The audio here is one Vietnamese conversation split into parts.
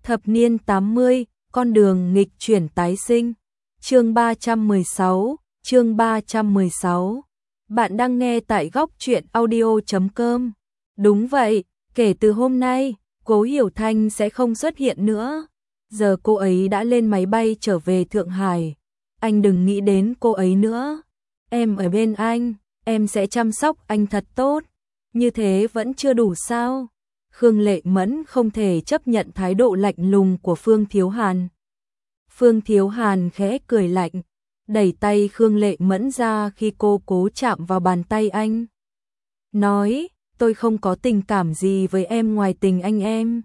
Thập niên 80, con đường nghịch chuyển tái sinh. Chương 316, chương 316. Bạn đang nghe tại góc truyện audio.com. Đúng vậy, kể từ hôm nay, Cố Hiểu Thanh sẽ không xuất hiện nữa. Giờ cô ấy đã lên máy bay trở về Thượng Hải. Anh đừng nghĩ đến cô ấy nữa. Em ở bên anh, em sẽ chăm sóc anh thật tốt. Như thế vẫn chưa đủ sao? Khương Lệ Mẫn không thể chấp nhận thái độ lạnh lùng của Phương Thiếu Hàn. Phương Thiếu Hàn khẽ cười lạnh, đẩy tay Khương Lệ Mẫn ra khi cô cố chạm vào bàn tay anh. Nói, tôi không có tình cảm gì với em ngoài tình anh em.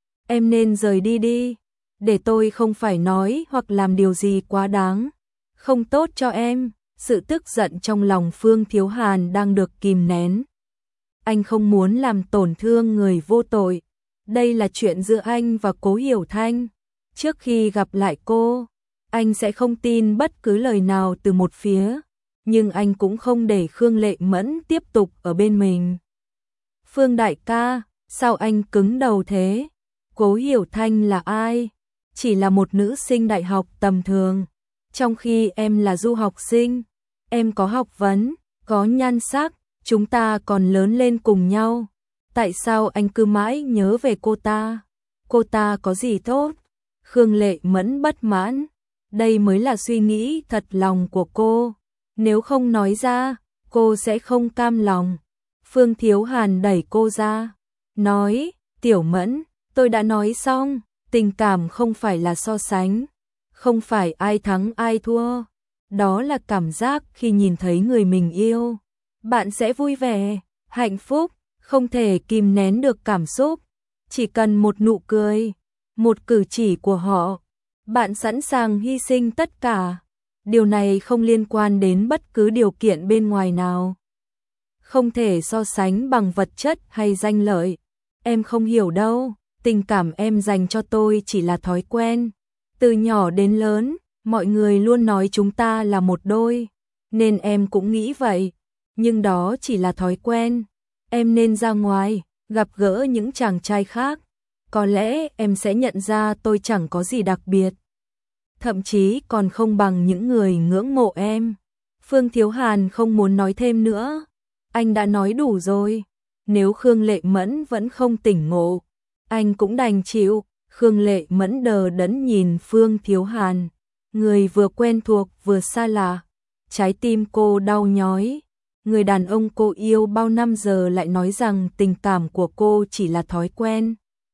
Em nên rời đi đi, để tôi không phải nói hoặc làm điều gì quá đáng, không tốt cho em. Sự tức giận trong lòng Phương Thiếu Hàn đang được kìm nén. Anh không muốn làm tổn thương người vô tội. Đây là chuyện giữa anh và Cố Hiểu Thanh. Trước khi gặp lại cô, anh sẽ không tin bất cứ lời nào từ một phía. Nhưng anh cũng không để Khương Lệ Mẫn tiếp tục ở bên mình. Phương đại ca, sao anh cứng đầu thế? Cố Hiểu Thanh là ai? Chỉ là một nữ sinh đại học tầm thường. Trong khi em là du học sinh, em có học vấn, có nhan sắc, chúng ta còn lớn lên cùng nhau. Tại sao anh cứ mãi nhớ về cô ta? Cô ta có gì tốt? Khương Lệ Mẫn bất mãn. Đây mới là suy nghĩ thật lòng của cô. Nếu không nói ra, cô sẽ không cam lòng. Phương Thiếu Hàn đẩy cô ra. Nói, Tiểu Mẫn, tôi đã nói xong. Tình cảm không phải là so sánh. Không phải ai thắng ai thua. Đó là cảm giác khi nhìn thấy người mình yêu. Bạn sẽ vui vẻ, hạnh phúc, không thể kìm nén được cảm xúc. Chỉ cần một nụ cười, một cử chỉ của họ, bạn sẵn sàng hy sinh tất cả. Điều này không liên quan đến bất cứ điều kiện bên ngoài nào. Không thể so sánh bằng vật chất hay danh lợi. Em không hiểu đâu, tình cảm em dành cho tôi chỉ là thói quen. Từ nhỏ đến lớn, mọi người luôn nói chúng ta là một đôi, nên em cũng nghĩ vậy. Nhưng đó chỉ là thói quen. Em nên ra ngoài, gặp gỡ những chàng trai khác. Có lẽ em sẽ nhận ra tôi chẳng có gì đặc biệt. Thậm chí còn không bằng những người ngưỡng mộ em. Phương Thiếu Hàn không muốn nói thêm nữa. Anh đã nói đủ rồi. Nếu Khương Lệ Mẫn vẫn không tỉnh ngộ, anh cũng đành chịu. Khương Lệ Mẫn đờ đẫn nhìn Phương Thiếu Hàn. Người vừa quen thuộc vừa xa lạ. Trái tim cô đau nhói. Người đàn ông cô yêu bao năm giờ lại nói rằng tình cảm của cô chỉ là thói quen.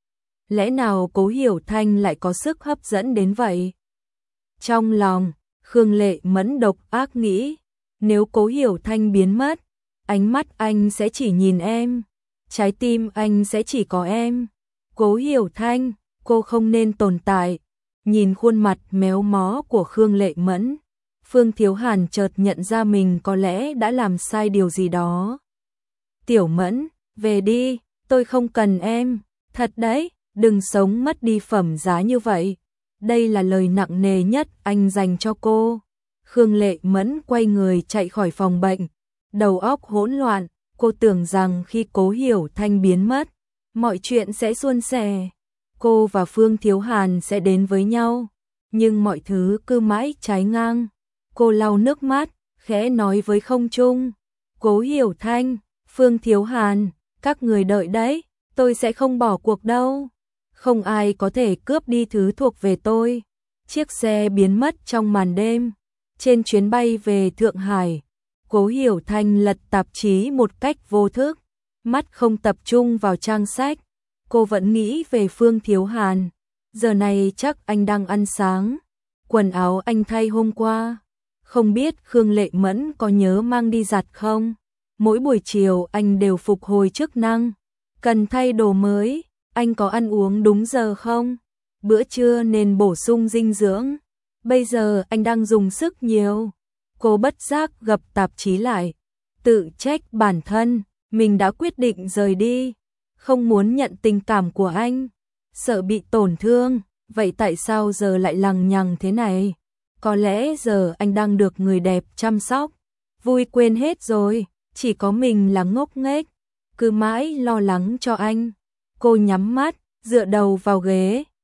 Lẽ nào Cố Hiểu Thanh lại có sức hấp dẫn đến vậy? Trong lòng, Khương Lệ Mẫn độc ác nghĩ, nếu Cố Hiểu Thanh biến mất, ánh mắt anh sẽ chỉ nhìn em, trái tim anh sẽ chỉ có em. Cố Hiểu Thanh, cô không nên tồn tại. Nhìn khuôn mặt méo mó của Khương Lệ Mẫn, Phương Thiếu Hàn chợt nhận ra mình có lẽ đã làm sai điều gì đó. Tiểu Mẫn, về đi, tôi không cần em. Thật đấy, đừng sống mất đi phẩm giá như vậy. Đây là lời nặng nề nhất anh dành cho cô. Khương Lệ Mẫn quay người chạy khỏi phòng bệnh. Đầu óc hỗn loạn, cô tưởng rằng khi Cố Hiểu Thanh biến mất, mọi chuyện sẽ suôn sẻ. Cô và Phương Thiếu Hàn sẽ đến với nhau. Nhưng mọi thứ cứ mãi trái ngang. Cô lau nước mắt, khẽ nói với không trung. Cố Hiểu Thanh, Phương Thiếu Hàn, các người đợi đấy, tôi sẽ không bỏ cuộc đâu. Không ai có thể cướp đi thứ thuộc về tôi. Chiếc xe biến mất trong màn đêm. Trên chuyến bay về Thượng Hải, Cố Hiểu Thanh lật tạp chí một cách vô thức. Mắt không tập trung vào trang sách. Cô vẫn nghĩ về Phương Thiếu Hàn. Giờ này chắc anh đang ăn sáng. Quần áo anh thay hôm qua. Không biết Khương Lệ Mẫn có nhớ mang đi giặt không? Mỗi buổi chiều anh đều phục hồi chức năng. Cần thay đồ mới. Anh có ăn uống đúng giờ không? Bữa trưa nên bổ sung dinh dưỡng. Bây giờ anh đang dùng sức nhiều. Cô bất giác gập tạp chí lại. Tự trách bản thân. Mình đã quyết định rời đi. Không muốn nhận tình cảm của anh. Sợ bị tổn thương. Vậy tại sao giờ lại lằng nhằng thế này? Có lẽ giờ anh đang được người đẹp chăm sóc. Vui quên hết rồi. Chỉ có mình là ngốc nghếch. Cứ mãi lo lắng cho anh. Cô nhắm mắt, dựa đầu vào ghế.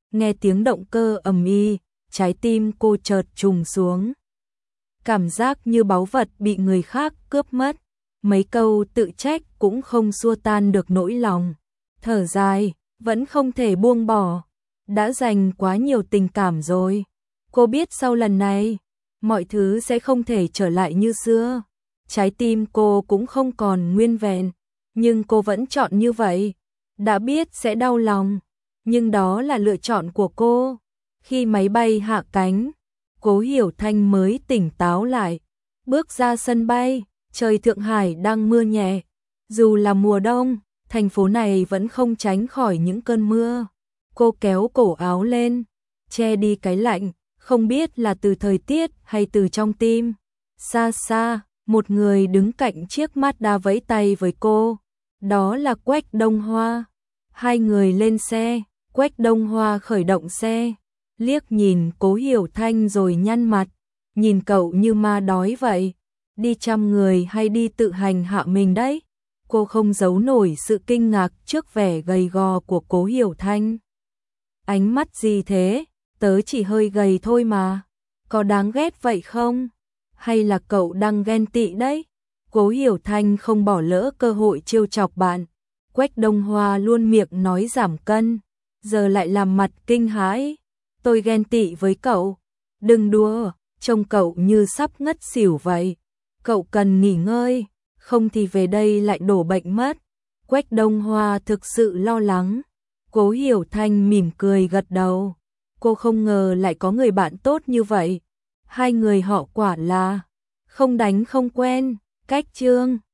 Nghe tiếng động cơ ầm ĩ, trái tim cô chợt trùng xuống. Cảm giác như báu vật bị người khác cướp mất. Mấy câu tự trách cũng không xua tan được nỗi lòng. Thở dài, vẫn không thể buông bỏ. Đã dành quá nhiều tình cảm rồi. Cô biết sau lần này, mọi thứ sẽ không thể trở lại như xưa. Trái tim cô cũng không còn nguyên vẹn, nhưng cô vẫn chọn như vậy. Đã biết sẽ đau lòng, nhưng đó là lựa chọn của cô. Khi máy bay hạ cánh, Cố Hiểu Thanh mới tỉnh táo lại. Bước ra sân bay, trời Thượng Hải đang mưa nhẹ. Dù là mùa đông, thành phố này vẫn không tránh khỏi những cơn mưa. Cô kéo cổ áo lên, che đi cái lạnh, không biết là từ thời tiết hay từ trong tim. Xa xa, một người đứng cạnh chiếc Mazda vẫy tay với cô. Đó là Quách Đông Hoa. Hai người lên xe, Quách Đông Hoa khởi động xe, liếc nhìn Cố Hiểu Thanh rồi nhăn mặt. Nhìn cậu như ma đói vậy. Đi trăm người hay đi tự hành hạ mình đấy? Cô không giấu nổi sự kinh ngạc trước vẻ gầy gò của Cố Hiểu Thanh. Ánh mắt gì thế? Tớ chỉ hơi gầy thôi mà. Có đáng ghét vậy không? Hay là cậu đang ghen tị đấy? Cố Hiểu Thanh không bỏ lỡ cơ hội trêu chọc bạn. Quách Đông Hoa luôn miệng nói giảm cân, giờ lại làm mặt kinh hãi. Tôi ghen tị với cậu. Đừng đùa, trông cậu như sắp ngất xỉu vậy. Cậu cần nghỉ ngơi, không thì về đây lại đổ bệnh mất. Quách Đông Hoa thực sự lo lắng. Cố Hiểu Thanh mỉm cười gật đầu. Cô không ngờ lại có người bạn tốt như vậy. Hai người họ quả là không đánh không quen. Cách chương